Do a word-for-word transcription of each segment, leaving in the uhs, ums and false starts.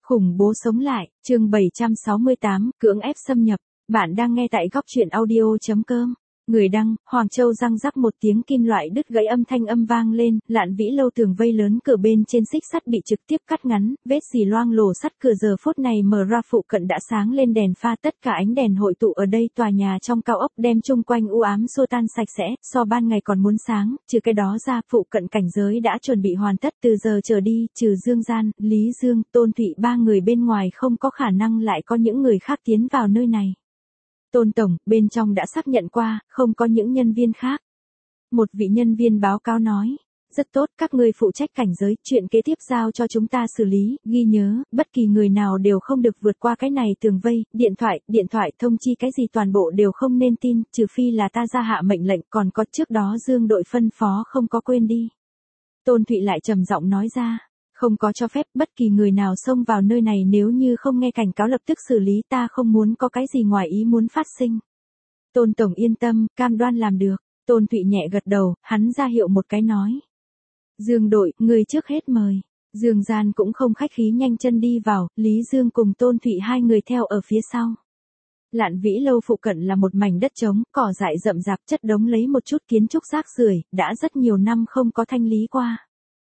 Khủng bố sống lại, chương bảy trăm sáu mươi tám, cưỡng ép xâm nhập. Bạn đang nghe tại góc truyện audio.com. Người đăng, Hoàng Châu răng rắc một tiếng kim loại đứt gãy âm thanh âm vang lên, Lạn Vĩ Lâu tường vây lớn cửa bên trên xích sắt bị trực tiếp cắt ngắn, vết xì loang lổ sắt cửa giờ phút này mở ra phụ cận đã sáng lên đèn pha, tất cả ánh đèn hội tụ ở đây tòa nhà trong cao ốc đem chung quanh u ám xua tan sạch sẽ, so ban ngày còn muốn sáng, trừ cái đó ra phụ cận cảnh giới đã chuẩn bị hoàn tất từ giờ trở đi, trừ Dương Gian, Lý Dương, Tôn Thụy ba người bên ngoài không có khả năng lại có những người khác tiến vào nơi này. Tôn Tổng, bên trong đã xác nhận qua, không có những nhân viên khác. Một vị nhân viên báo cáo nói, rất tốt, các ngươi phụ trách cảnh giới, chuyện kế tiếp giao cho chúng ta xử lý, ghi nhớ, bất kỳ người nào đều không được vượt qua cái này tường vây, điện thoại, điện thoại, thông chi cái gì toàn bộ đều không nên tin, trừ phi là ta ra hạ mệnh lệnh, còn có trước đó Dương đội phân phó không có quên đi. Tôn Thụy lại trầm giọng nói ra. Không có cho phép bất kỳ người nào xông vào nơi này nếu như không nghe cảnh cáo lập tức xử lý, ta không muốn có cái gì ngoài ý muốn phát sinh. Tôn Tổng yên tâm, cam đoan làm được. Tôn Thụy nhẹ gật đầu, hắn ra hiệu một cái nói. Dương đội, người trước hết mời. Dương Gian cũng không khách khí nhanh chân đi vào, Lý Dương cùng Tôn Thụy hai người theo ở phía sau. Lạn Vĩ Lâu phụ cận là một mảnh đất trống, cỏ dại rậm rạp chất đống lấy một chút kiến trúc rác rưởi, đã rất nhiều năm không có thanh lý qua.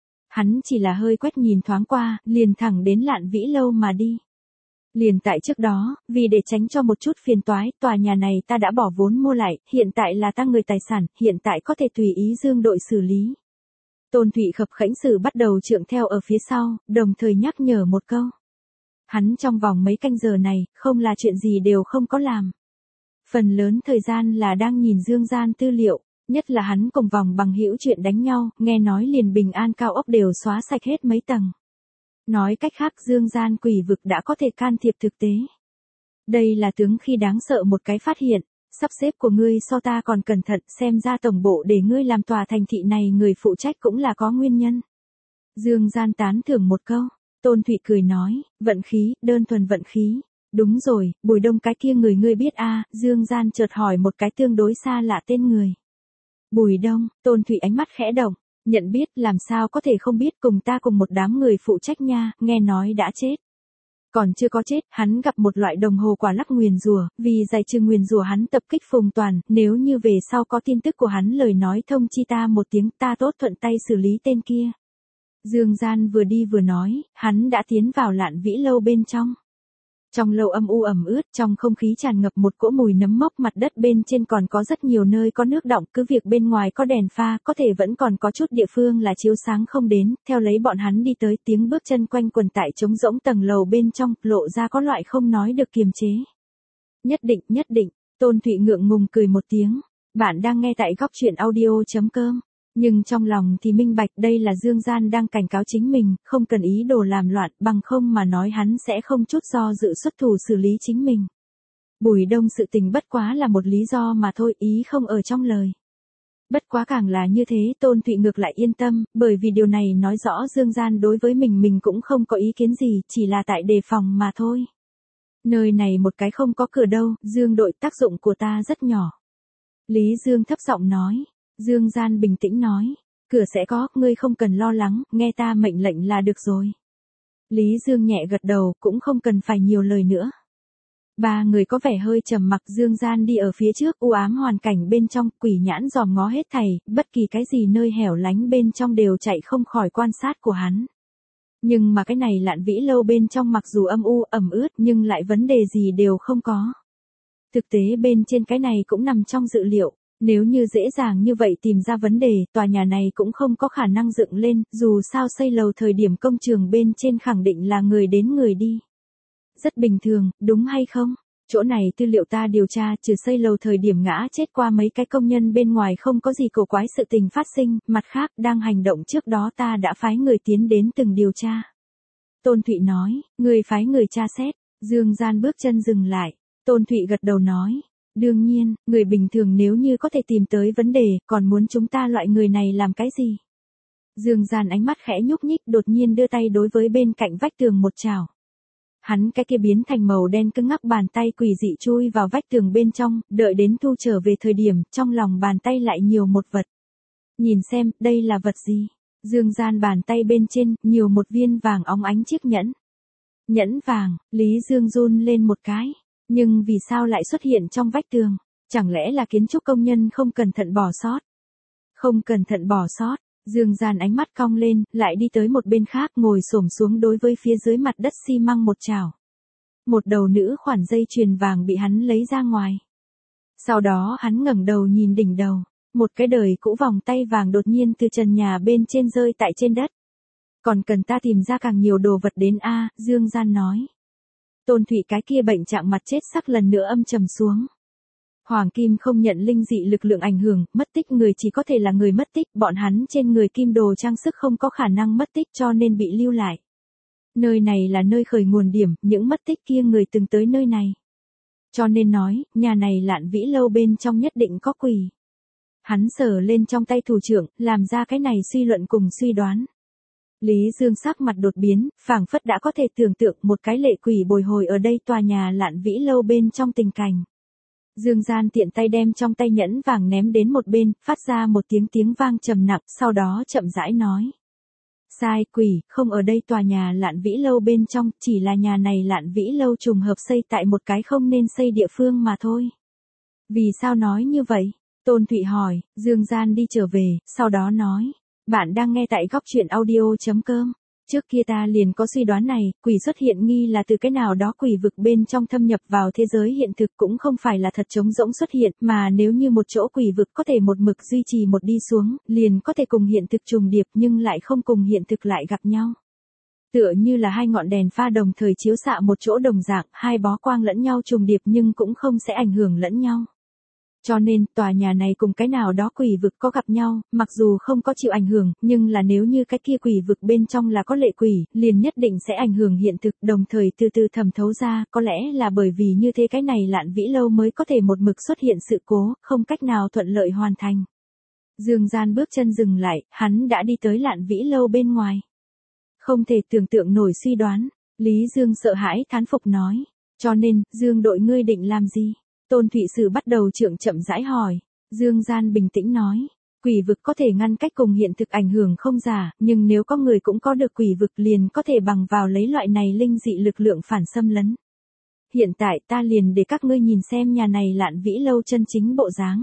Hắn chỉ là hơi quét nhìn thoáng qua, liền thẳng đến Lạn Vĩ Lâu mà đi. Liền tại trước đó, vì để tránh cho một chút phiền toái, tòa nhà này ta đã bỏ vốn mua lại, hiện tại là ta người tài sản, hiện tại có thể tùy ý Dương đội xử lý. Tôn Thụy khập khẽnh sử bắt đầu trượng theo ở phía sau, đồng thời nhắc nhở một câu. Hắn trong vòng mấy canh giờ này, không là chuyện gì đều không có làm. Phần lớn thời gian là đang nhìn Dương Gian tư liệu. Nhất là hắn cùng vòng bằng hữu chuyện đánh nhau, nghe nói liền Bình An cao ốc đều xóa sạch hết mấy tầng. Nói cách khác Dương Gian quỷ vực đã có thể can thiệp thực tế. Đây là tướng khi đáng sợ một cái phát hiện, sắp xếp của ngươi so ta còn cẩn thận, xem ra tổng bộ để ngươi làm tòa thành thị này người phụ trách cũng là có nguyên nhân. Dương Gian tán thưởng một câu, Tôn Thụy cười nói, vận khí, đơn thuần vận khí. Đúng rồi, Bùi Đông cái kia người ngươi biết a à, Dương Gian chợt hỏi một cái tương đối xa lạ tên người. Bùi Đông, Tôn Thụy ánh mắt khẽ động, nhận biết làm sao có thể không biết cùng ta cùng một đám người phụ trách nha, nghe nói đã chết. Còn chưa có chết, hắn gặp một loại đồng hồ quả lắc nguyền rủa, vì giải trừ nguyền rủa hắn tập kích Phùng Toàn, nếu như về sau có tin tức của hắn lời nói thông chi ta một tiếng ta tốt thuận tay xử lý tên kia. Dương Gian vừa đi vừa nói, hắn đã tiến vào Lạn Vĩ Lâu bên trong. Trong lầu âm u ẩm ướt, trong không khí tràn ngập một cỗ mùi nấm mốc, mặt đất bên trên còn có rất nhiều nơi có nước đọng, cứ việc bên ngoài có đèn pha, có thể vẫn còn có chút địa phương là chiếu sáng không đến, theo lấy bọn hắn đi tới tiếng bước chân quanh quần tại trống rỗng tầng lầu bên trong, lộ ra có loại không nói được kiềm chế. Nhất định, nhất định, Tôn Thụy ngượng ngùng cười một tiếng, bạn đang nghe tại góc truyện audio.com. Nhưng trong lòng thì minh bạch đây là Dương Gian đang cảnh cáo chính mình, không cần ý đồ làm loạn, bằng không mà nói hắn sẽ không chút do dự xuất thủ xử lý chính mình. Bùi Đông sự tình bất quá là một lý do mà thôi, ý không ở trong lời. Bất quá càng là như thế Tôn Thụy ngược lại yên tâm, bởi vì điều này nói rõ Dương Gian đối với mình mình cũng không có ý kiến gì, chỉ là tại đề phòng mà thôi. Nơi này một cái không có cửa đâu, Dương đội tác dụng của ta rất nhỏ. Lý Dương thấp giọng nói. Dương Gian bình tĩnh nói, cửa sẽ có, ngươi không cần lo lắng, nghe ta mệnh lệnh là được rồi. Lý Dương nhẹ gật đầu, cũng không cần phải nhiều lời nữa. Ba người có vẻ hơi trầm mặc, Dương Gian đi ở phía trước, u ám hoàn cảnh bên trong, quỷ nhãn dòm ngó hết thảy, bất kỳ cái gì nơi hẻo lánh bên trong đều chạy không khỏi quan sát của hắn. Nhưng mà cái này Lạn Vĩ Lâu bên trong mặc dù âm u, ẩm ướt nhưng lại vấn đề gì đều không có. Thực tế bên trên cái này cũng nằm trong dự liệu. Nếu như dễ dàng như vậy tìm ra vấn đề, tòa nhà này cũng không có khả năng dựng lên, dù sao xây lầu thời điểm công trường bên trên khẳng định là người đến người đi. Rất bình thường, đúng hay không? Chỗ này tư liệu ta điều tra, trừ xây lầu thời điểm ngã chết qua mấy cái công nhân bên ngoài không có gì cổ quái sự tình phát sinh, mặt khác đang hành động trước đó ta đã phái người tiến đến từng điều tra. Tôn Thụy nói, người phái người tra xét, Dương Gian bước chân dừng lại, Tôn Thụy gật đầu nói. Đương nhiên, người bình thường nếu như có thể tìm tới vấn đề, còn muốn chúng ta loại người này làm cái gì? Dương Gian ánh mắt khẽ nhúc nhích đột nhiên đưa tay đối với bên cạnh vách tường một chảo. Hắn cái kia biến thành màu đen cứng ngắc bàn tay quỷ dị chui vào vách tường bên trong, đợi đến thu trở về thời điểm, trong lòng bàn tay lại nhiều một vật. Nhìn xem, đây là vật gì? Dương Gian bàn tay bên trên, nhiều một viên vàng óng ánh chiếc nhẫn. Nhẫn vàng, Lý Dương run lên một cái. Nhưng vì sao lại xuất hiện trong vách tường? Chẳng lẽ là kiến trúc công nhân không cẩn thận bỏ sót? Không cẩn thận bỏ sót, Dương Gian ánh mắt cong lên, lại đi tới một bên khác ngồi xổm xuống đối với phía dưới mặt đất xi măng một chảo. Một đầu nữ khoản dây chuyền vàng bị hắn lấy ra ngoài. Sau đó hắn ngẩng đầu nhìn đỉnh đầu, một cái đời cũ vòng tay vàng đột nhiên từ trần nhà bên trên rơi tại trên đất. Còn cần ta tìm ra càng nhiều đồ vật đến a, Dương Gian nói. Tôn Thụy cái kia bệnh trạng mặt chết sắc lần nữa âm trầm xuống. Hoàng kim không nhận linh dị lực lượng ảnh hưởng, mất tích người chỉ có thể là người mất tích, bọn hắn trên người kim đồ trang sức không có khả năng mất tích cho nên bị lưu lại. Nơi này là nơi khởi nguồn điểm, những mất tích kia người từng tới nơi này. Cho nên nói, nhà này Lạn Vĩ Lâu bên trong nhất định có quỷ. Hắn sờ lên trong tay thủ trưởng, làm ra cái này suy luận cùng suy đoán. Lý Dương sắc mặt đột biến, phảng phất đã có thể tưởng tượng một cái lệ quỷ bồi hồi ở đây tòa nhà Lạn Vĩ Lâu bên trong tình cảnh. Dương Gian tiện tay đem trong tay nhẫn vàng ném đến một bên, phát ra một tiếng tiếng vang trầm nặng, sau đó chậm rãi nói. Sai, quỷ, không ở đây tòa nhà Lạn Vĩ Lâu bên trong, chỉ là nhà này Lạn Vĩ Lâu trùng hợp xây tại một cái không nên xây địa phương mà thôi. Vì sao nói như vậy? Tôn Thụy hỏi, Dương Gian đi trở về, sau đó nói. Bạn đang nghe tại góc truyện audio chấm com. Trước kia ta liền có suy đoán này, quỷ xuất hiện nghi là từ cái nào đó quỷ vực bên trong thâm nhập vào thế giới hiện thực cũng không phải là thật trống rỗng xuất hiện, mà nếu như một chỗ quỷ vực có thể một mực duy trì một đi xuống, liền có thể cùng hiện thực trùng điệp nhưng lại không cùng hiện thực lại gặp nhau. Tựa như là hai ngọn đèn pha đồng thời chiếu xạ một chỗ đồng dạng, hai bó quang lẫn nhau trùng điệp nhưng cũng không sẽ ảnh hưởng lẫn nhau. Cho nên, tòa nhà này cùng cái nào đó quỷ vực có gặp nhau, mặc dù không có chịu ảnh hưởng, nhưng là nếu như cái kia quỷ vực bên trong là có lệ quỷ, liền nhất định sẽ ảnh hưởng hiện thực, đồng thời từ từ thẩm thấu ra, có lẽ là bởi vì như thế cái này Lạn Vĩ Lâu mới có thể một mực xuất hiện sự cố, không cách nào thuận lợi hoàn thành. Dương Gian bước chân dừng lại, hắn đã đi tới Lạn Vĩ Lâu bên ngoài. Không thể tưởng tượng nổi suy đoán, Lý Dương sợ hãi thán phục nói, cho nên, Dương đội ngươi định làm gì? Tôn Thụy Sử bắt đầu trượng chậm rãi hỏi. Dương Gian bình tĩnh nói. Quỷ vực có thể ngăn cách cùng hiện thực ảnh hưởng không giả, nhưng nếu có người cũng có được quỷ vực liền có thể bằng vào lấy loại này linh dị lực lượng phản xâm lấn. Hiện tại ta liền để các ngươi nhìn xem nhà này Lạn Vĩ Lâu chân chính bộ dáng.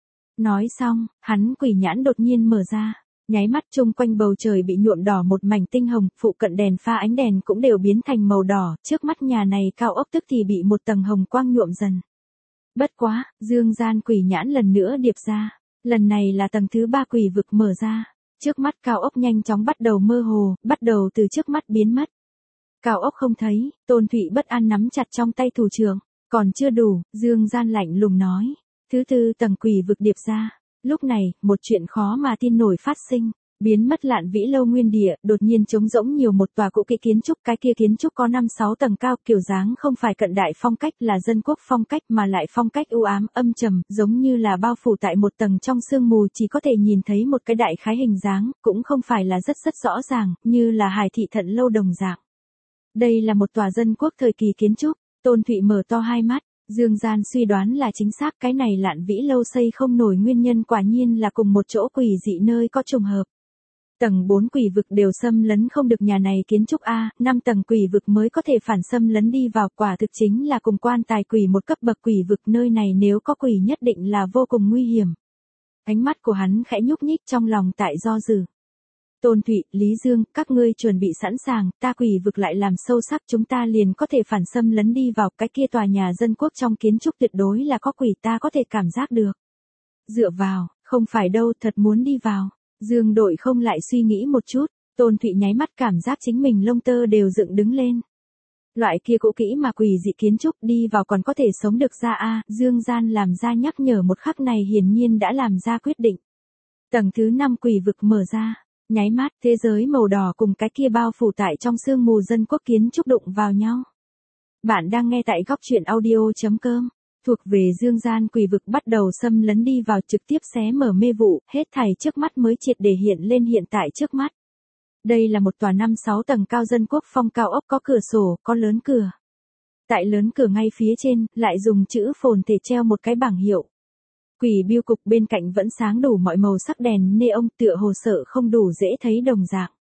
Nói xong, hắn quỷ nhãn đột nhiên mở ra. Nháy mắt chung quanh bầu trời bị nhuộm đỏ một mảnh tinh hồng, phụ cận đèn pha ánh đèn cũng đều biến thành màu đỏ, trước mắt nhà này cao ốc tức thì bị một tầng hồng quang nhuộm dần. Bất quá, Dương Gian quỷ nhãn lần nữa điệp ra. Lần này là tầng thứ ba quỷ vực mở ra. Trước mắt cao ốc nhanh chóng bắt đầu mơ hồ, bắt đầu từ trước mắt biến mất. Cao ốc không thấy, Tôn Thụy bất an nắm chặt trong tay thủ trưởng. Còn chưa đủ, Dương Gian lạnh lùng nói. Thứ tư tầng quỷ vực điệp ra. Lúc này, một chuyện khó mà tin nổi phát sinh. Biến mất Lạn Vĩ Lâu nguyên địa, đột nhiên trống rỗng nhiều một tòa cũ kỹ kiến trúc, cái kia kiến trúc có năm sáu tầng cao, kiểu dáng không phải cận đại phong cách là dân quốc phong cách mà lại phong cách u ám, âm trầm, giống như là bao phủ tại một tầng trong sương mù chỉ có thể nhìn thấy một cái đại khái hình dáng, cũng không phải là rất rất rõ ràng, như là Hải Thị Thận Lâu đồng dạng. Đây là một tòa dân quốc thời kỳ kiến trúc, Tôn Thụy mở to hai mắt. Dương Gian suy đoán là chính xác, cái này Lạn Vĩ Lâu xây không nổi nguyên nhân quả nhiên là cùng một chỗ quỷ dị nơi có trùng hợp. Tầng bốn quỷ vực đều xâm lấn không được nhà này kiến trúc A, năm tầng quỷ vực mới có thể phản xâm lấn đi vào, quả thực chính là cùng quan tài quỷ một cấp bậc quỷ vực, nơi này nếu có quỷ nhất định là vô cùng nguy hiểm. Ánh mắt của hắn khẽ nhúc nhích trong lòng tại do dự. Tôn Thụy, Lý Dương, các ngươi chuẩn bị sẵn sàng, ta quỷ vực lại làm sâu sắc chúng ta liền có thể phản xâm lấn đi vào, cái kia tòa nhà dân quốc trong kiến trúc tuyệt đối là có quỷ, ta có thể cảm giác được. Dựa vào, không phải đâu, thật muốn đi vào. Dương đội không lại suy nghĩ một chút, Tôn Thụy nháy mắt cảm giác chính mình lông tơ đều dựng đứng lên. Loại kia cũ kỹ mà quỷ dị kiến trúc đi vào còn có thể sống được ra a, Dương Gian làm ra nhắc nhở một khắc này hiển nhiên đã làm ra quyết định. Tầng thứ năm quỷ vực mở ra, nháy mắt thế giới màu đỏ cùng cái kia bao phủ tại trong sương mù dân quốc kiến trúc đụng vào nhau. Bạn đang nghe tại góc truyện audio chấm com. Thuộc về Dương Gian quỷ vực bắt đầu xâm lấn đi vào, trực tiếp xé mở mê vụ, hết thảy trước mắt mới triệt để hiện lên hiện tại trước mắt. Đây là một tòa năm sáu tầng cao dân quốc phong cao ốc, có cửa sổ, có lớn cửa. Tại lớn cửa ngay phía trên, lại dùng chữ phồn thể treo một cái bảng hiệu. Quỷ biêu cục bên cạnh vẫn sáng đủ mọi màu sắc đèn neon, tựa hồ sợ không đủ dễ thấy đồng dạng.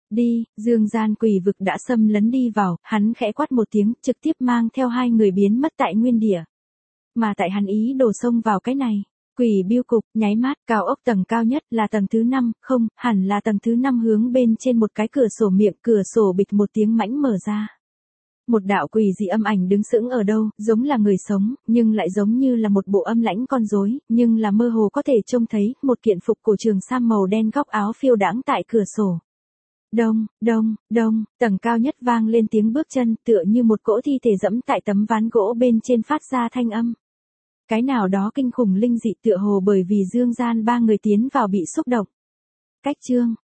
Đi, dương gian quỷ vực đã xâm lấn đi vào, hắn khẽ quát một tiếng, trực tiếp mang theo hai người biến mất tại nguyên địa. Mà tại hắn ý đổ xông vào cái này, quỷ biêu cục, nháy mắt, cao ốc tầng cao nhất là tầng thứ năm, không, hẳn là tầng thứ năm hướng bên trên một cái cửa sổ miệng, cửa sổ bịch một tiếng mãnh mở ra. Một đạo quỷ dị âm ảnh đứng sững ở đâu, giống là người sống, nhưng lại giống như là một bộ âm lãnh con rối, nhưng là mơ hồ có thể trông thấy, một kiện phục cổ trường sam màu đen góc áo phiêu đãng tại cửa sổ. Đông, đông, đông, tầng cao nhất vang lên tiếng bước chân, tựa như một cỗ thi thể dẫm tại tấm ván gỗ bên trên phát ra thanh âm. Cái nào đó kinh khủng linh dị tựa hồ bởi vì dương gian ba người tiến vào bị xúc động. Cách chương